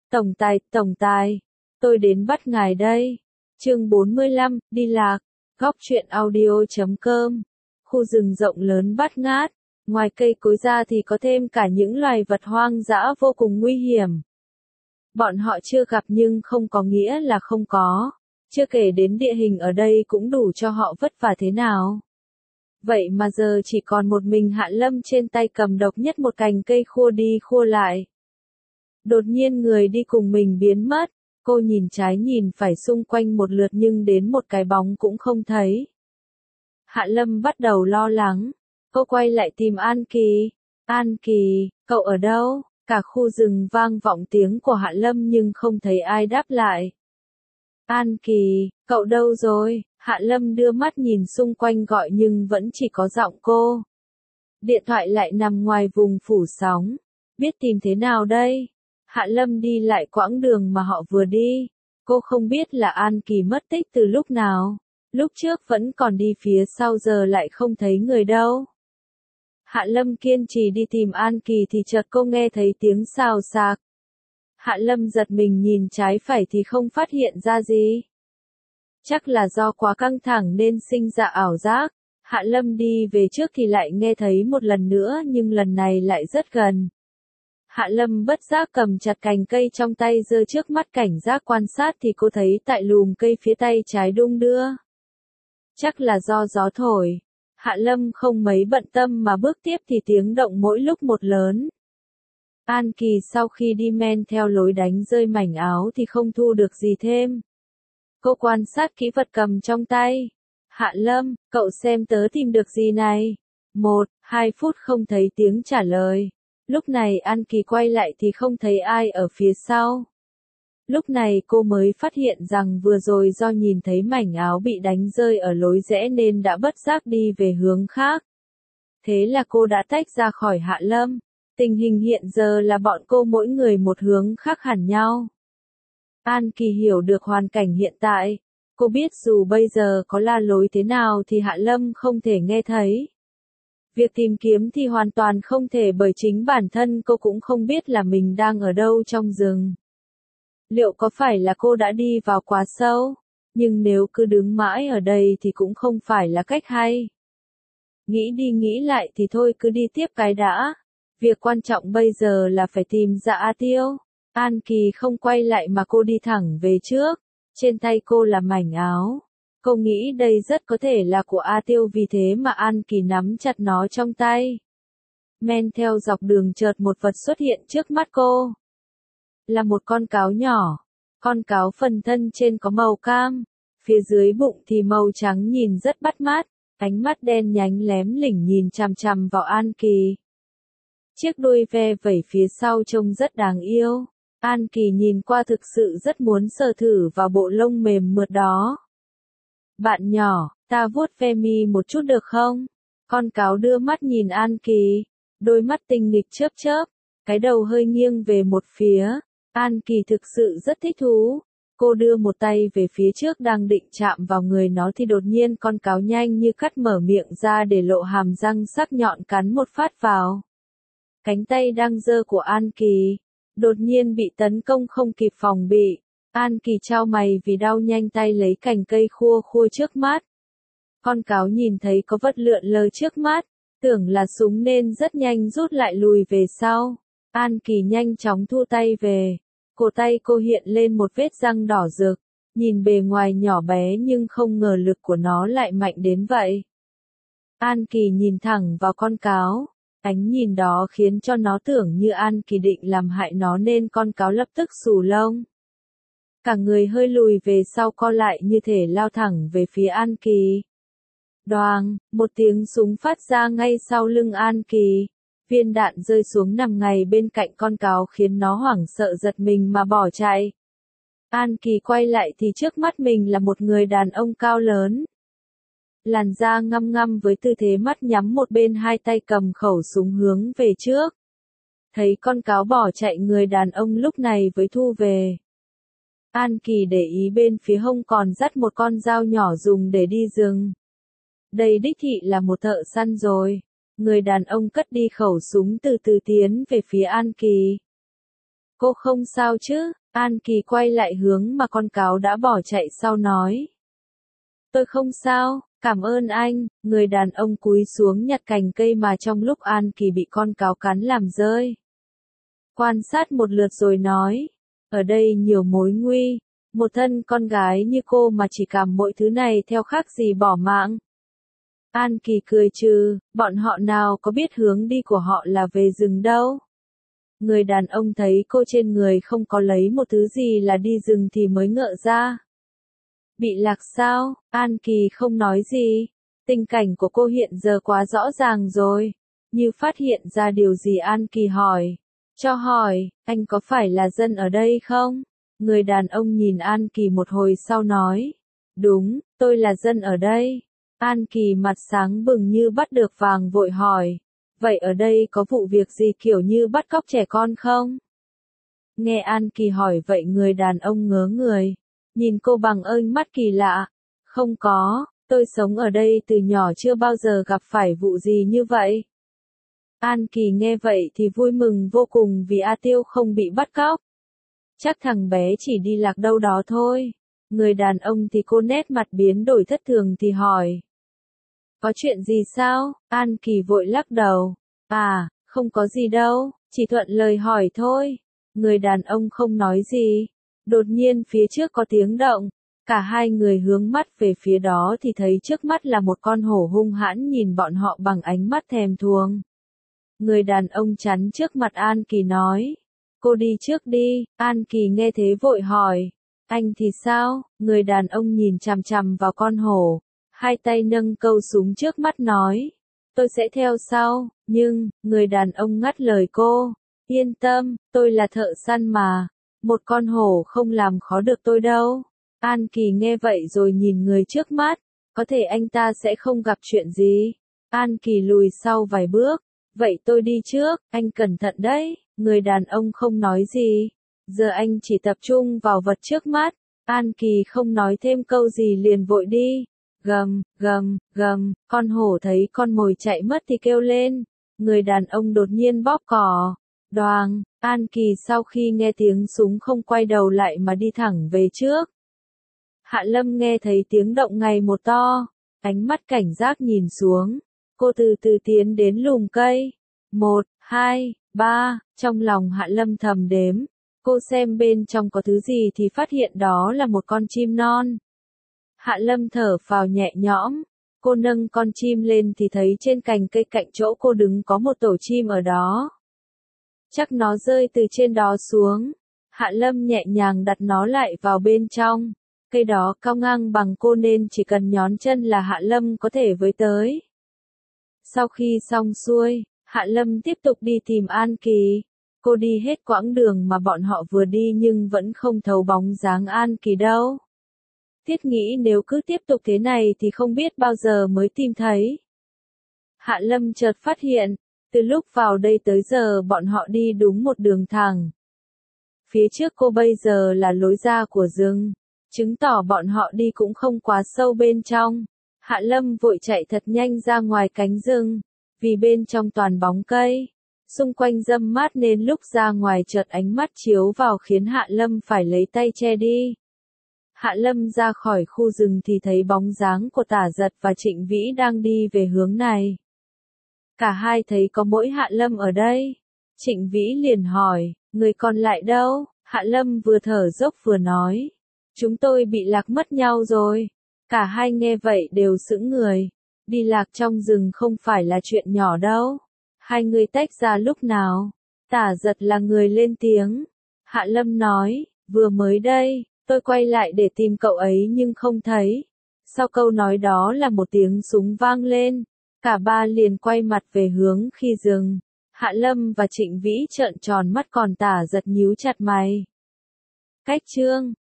Tổng tài, tôi đến bắt ngài đây. Chương 45, đi lạc, góc truyện audio.com. Khu rừng rộng lớn bát ngát, ngoài cây cối ra thì có thêm cả những loài vật hoang dã vô cùng nguy hiểm. Bọn họ chưa gặp nhưng không có nghĩa là không có, chưa kể đến địa hình ở đây cũng đủ cho họ vất vả thế nào. Vậy mà giờ chỉ còn một mình Hạ Lâm trên tay cầm độc nhất một cành cây khua đi khua lại. Đột nhiên người đi cùng mình biến mất, cô nhìn trái nhìn phải xung quanh một lượt nhưng đến một cái bóng cũng không thấy. Hạ Lâm bắt đầu lo lắng, cô quay lại tìm An Kỳ. An Kỳ, cậu ở đâu? Cả khu rừng vang vọng tiếng của Hạ Lâm nhưng không thấy ai đáp lại. An Kỳ, cậu đâu rồi? Hạ Lâm đưa mắt nhìn xung quanh gọi nhưng vẫn chỉ có giọng cô. Điện thoại lại nằm ngoài vùng phủ sóng. Biết tìm thế nào đây? Hạ Lâm đi lại quãng đường mà họ vừa đi. Cô không biết là An Kỳ mất tích từ lúc nào. Lúc trước vẫn còn đi phía sau giờ lại không thấy người đâu. Hạ Lâm kiên trì đi tìm An Kỳ thì chợt cô nghe thấy tiếng xào xạc. Hạ Lâm giật mình nhìn trái phải thì không phát hiện ra gì. Chắc là do quá căng thẳng nên sinh ra ảo giác. Hạ Lâm đi về trước thì lại nghe thấy một lần nữa nhưng lần này lại rất gần. Hạ Lâm bất giác cầm chặt cành cây trong tay giơ trước mắt cảnh giác quan sát thì cô thấy tại lùm cây phía tay trái đung đưa. Chắc là do gió thổi. Hạ Lâm không mấy bận tâm mà bước tiếp thì tiếng động mỗi lúc một lớn. An Kỳ sau khi đi men theo lối đánh rơi mảnh áo thì không thu được gì thêm. Cô quan sát kỹ vật cầm trong tay. Hạ Lâm, cậu xem tớ tìm được gì này? 1-2 phút không thấy tiếng trả lời. Lúc này An Kỳ quay lại thì không thấy ai ở phía sau. Lúc này cô mới phát hiện rằng vừa rồi do nhìn thấy mảnh áo bị đánh rơi ở lối rẽ nên đã bất giác đi về hướng khác. Thế là cô đã tách ra khỏi Hạ Lâm. Tình hình hiện giờ là bọn cô mỗi người một hướng khác hẳn nhau. An Kỳ hiểu được hoàn cảnh hiện tại. Cô biết dù bây giờ có la lối thế nào thì Hạ Lâm không thể nghe thấy. Việc tìm kiếm thì hoàn toàn không thể bởi chính bản thân cô cũng không biết là mình đang ở đâu trong rừng. Liệu có phải là cô đã đi vào quá sâu? Nhưng nếu cứ đứng mãi ở đây thì cũng không phải là cách hay. Nghĩ đi nghĩ lại thì thôi cứ đi tiếp cái đã. Việc quan trọng bây giờ là phải tìm ra A Tiêu. An Kỳ không quay lại mà cô đi thẳng về trước. Trên tay cô là mảnh áo. Cô nghĩ đây rất có thể là của A Tiêu vì thế mà An Kỳ nắm chặt nó trong tay. Men theo dọc đường chợt một vật xuất hiện trước mắt cô. Là một con cáo nhỏ. Con cáo phần thân trên có màu cam. Phía dưới bụng thì màu trắng nhìn rất bắt mắt. Ánh mắt đen nhánh lém lỉnh nhìn chằm chằm vào An Kỳ. Chiếc đuôi ve vẩy phía sau trông rất đáng yêu. An Kỳ nhìn qua thực sự rất muốn sờ thử vào bộ lông mềm mượt đó. Bạn nhỏ, ta vuốt ve mi một chút được không? Con cáo đưa mắt nhìn An Kỳ. Đôi mắt tinh nghịch chớp chớp. Cái đầu hơi nghiêng về một phía. An Kỳ thực sự rất thích thú. Cô đưa một tay về phía trước đang định chạm vào người nó thì đột nhiên con cáo nhanh như cắt mở miệng ra để lộ hàm răng sắc nhọn cắn một phát vào. Cánh tay đang giơ của An Kỳ. Đột nhiên bị tấn công không kịp phòng bị. An Kỳ chau mày vì đau nhanh tay lấy cành cây khua khua trước mắt. Con cáo nhìn thấy có vật lượn lờ trước mắt. Tưởng là súng nên rất nhanh rút lại lùi về sau. An Kỳ nhanh chóng thu tay về. Cổ tay cô hiện lên một vết răng đỏ rực. Nhìn bề ngoài nhỏ bé nhưng không ngờ lực của nó lại mạnh đến vậy. An Kỳ nhìn thẳng vào con cáo. Ánh nhìn đó khiến cho nó tưởng như An Kỳ định làm hại nó nên con cáo lập tức xù lông. Cả người hơi lùi về sau co lại như thể lao thẳng về phía An Kỳ. Đoàng, một tiếng súng phát ra ngay sau lưng An Kỳ. Viên đạn rơi xuống nằm ngay bên cạnh con cáo khiến nó hoảng sợ giật mình mà bỏ chạy. An Kỳ quay lại thì trước mắt mình là một người đàn ông cao lớn. Làn da ngăm ngăm với tư thế mắt nhắm một bên hai tay cầm khẩu súng hướng về trước. Thấy con cáo bỏ chạy người đàn ông lúc này mới thu về. An Kỳ để ý bên phía hông còn dắt một con dao nhỏ dùng để đi rừng. Đây đích thị là một thợ săn rồi. Người đàn ông cất đi khẩu súng từ từ tiến về phía An Kỳ. Cô không sao chứ? An Kỳ quay lại hướng mà con cáo đã bỏ chạy sau nói. Tôi không sao, cảm ơn anh. Người đàn ông cúi xuống nhặt cành cây mà trong lúc An Kỳ bị con cáo cắn làm rơi. Quan sát một lượt rồi nói. Ở đây nhiều mối nguy. Một thân con gái như cô mà chỉ cảm mọi thứ này theo khác gì bỏ mạng. An Kỳ cười trừ, bọn họ nào có biết hướng đi của họ là về rừng đâu. Người đàn ông thấy cô trên người không có lấy một thứ gì là đi rừng thì mới ngỡ ra. Bị lạc sao? An Kỳ không nói gì. Tình cảnh của cô hiện giờ quá rõ ràng rồi. Như phát hiện ra điều gì An Kỳ hỏi. Cho hỏi, anh có phải là dân ở đây không? Người đàn ông nhìn An Kỳ một hồi sau nói. Đúng, tôi là dân ở đây. An Kỳ mặt sáng bừng như bắt được vàng vội hỏi. Vậy ở đây có vụ việc gì kiểu như bắt cóc trẻ con không? Nghe An Kỳ hỏi vậy người đàn ông ngớ người. Nhìn cô bằng ánh mắt kỳ lạ. Không có, tôi sống ở đây từ nhỏ chưa bao giờ gặp phải vụ gì như vậy. An Kỳ nghe vậy thì vui mừng vô cùng vì A Tiêu không bị bắt cóc. Chắc thằng bé chỉ đi lạc đâu đó thôi. Người đàn ông thì cô nét mặt biến đổi thất thường thì hỏi. Có chuyện gì sao? An Kỳ vội lắc đầu. À, không có gì đâu, chỉ thuận lời hỏi thôi. Người đàn ông không nói gì. Đột nhiên phía trước có tiếng động. Cả hai người hướng mắt về phía đó thì thấy trước mắt là một con hổ hung hãn nhìn bọn họ bằng ánh mắt thèm thuồng. Người đàn ông chắn trước mặt An Kỳ nói. Cô đi trước đi. An Kỳ nghe thế vội hỏi. Anh thì sao? Người đàn ông nhìn chằm chằm vào con hổ. Hai tay nâng câu súng trước mắt nói. Tôi sẽ theo sau. Nhưng, người đàn ông ngắt lời cô. Yên tâm, tôi là thợ săn mà. Một con hổ không làm khó được tôi đâu. An Kỳ nghe vậy rồi nhìn người trước mắt. Có thể anh ta sẽ không gặp chuyện gì. An Kỳ lùi sau vài bước. Vậy tôi đi trước, anh cẩn thận đấy. Người đàn ông không nói gì. Giờ anh chỉ tập trung vào vật trước mắt. An Kỳ không nói thêm câu gì liền vội đi. Gầm, gầm, gầm, con hổ thấy con mồi chạy mất thì kêu lên. Người đàn ông đột nhiên bóp cò. Đoàng, An Kỳ sau khi nghe tiếng súng không quay đầu lại mà đi thẳng về trước. Hạ Lâm nghe thấy tiếng động ngày một to. Ánh mắt cảnh giác nhìn xuống. Cô từ từ tiến đến lùm cây. 1, 2, 3, trong lòng Hạ Lâm thầm đếm. Cô xem bên trong có thứ gì thì phát hiện đó là một con chim non. Hạ Lâm thở phào nhẹ nhõm. Cô nâng con chim lên thì thấy trên cành cây cạnh chỗ cô đứng có một tổ chim ở đó. Chắc nó rơi từ trên đó xuống. Hạ Lâm nhẹ nhàng đặt nó lại vào bên trong. Cây đó cao ngang bằng cô nên chỉ cần nhón chân là Hạ Lâm có thể với tới. Sau khi xong xuôi, Hạ Lâm tiếp tục đi tìm An Kỳ. Cô đi hết quãng đường mà bọn họ vừa đi nhưng vẫn không thấu bóng dáng An Kỳ đâu. Thiết nghĩ nếu cứ tiếp tục thế này thì không biết bao giờ mới tìm thấy. Hạ Lâm chợt phát hiện, từ lúc vào đây tới giờ bọn họ đi đúng một đường thẳng. Phía trước cô bây giờ là lối ra của rừng, chứng tỏ bọn họ đi cũng không quá sâu bên trong. Hạ Lâm vội chạy thật nhanh ra ngoài cánh rừng, vì bên trong toàn bóng cây, xung quanh râm mát nên lúc ra ngoài chợt ánh mắt chiếu vào khiến Hạ Lâm phải lấy tay che đi. Hạ Lâm ra khỏi khu rừng thì thấy bóng dáng của Tả Giật và Trịnh Vĩ đang đi về hướng này. Cả hai thấy có mỗi Hạ Lâm ở đây. Trịnh Vĩ liền hỏi, người còn lại đâu? Hạ Lâm vừa thở dốc vừa nói, chúng tôi bị lạc mất nhau rồi. Cả hai nghe vậy đều sững người. Đi lạc trong rừng không phải là chuyện nhỏ đâu. Hai người tách ra lúc nào? Tả Giật là người lên tiếng. Hạ Lâm nói, vừa mới đây, tôi quay lại để tìm cậu ấy nhưng không thấy. Sau câu nói đó là một tiếng súng vang lên. Cả ba liền quay mặt về hướng khi rừng. Hạ Lâm và Trịnh Vĩ trợn tròn mắt còn Tả Giật nhíu chặt mày. Cách chương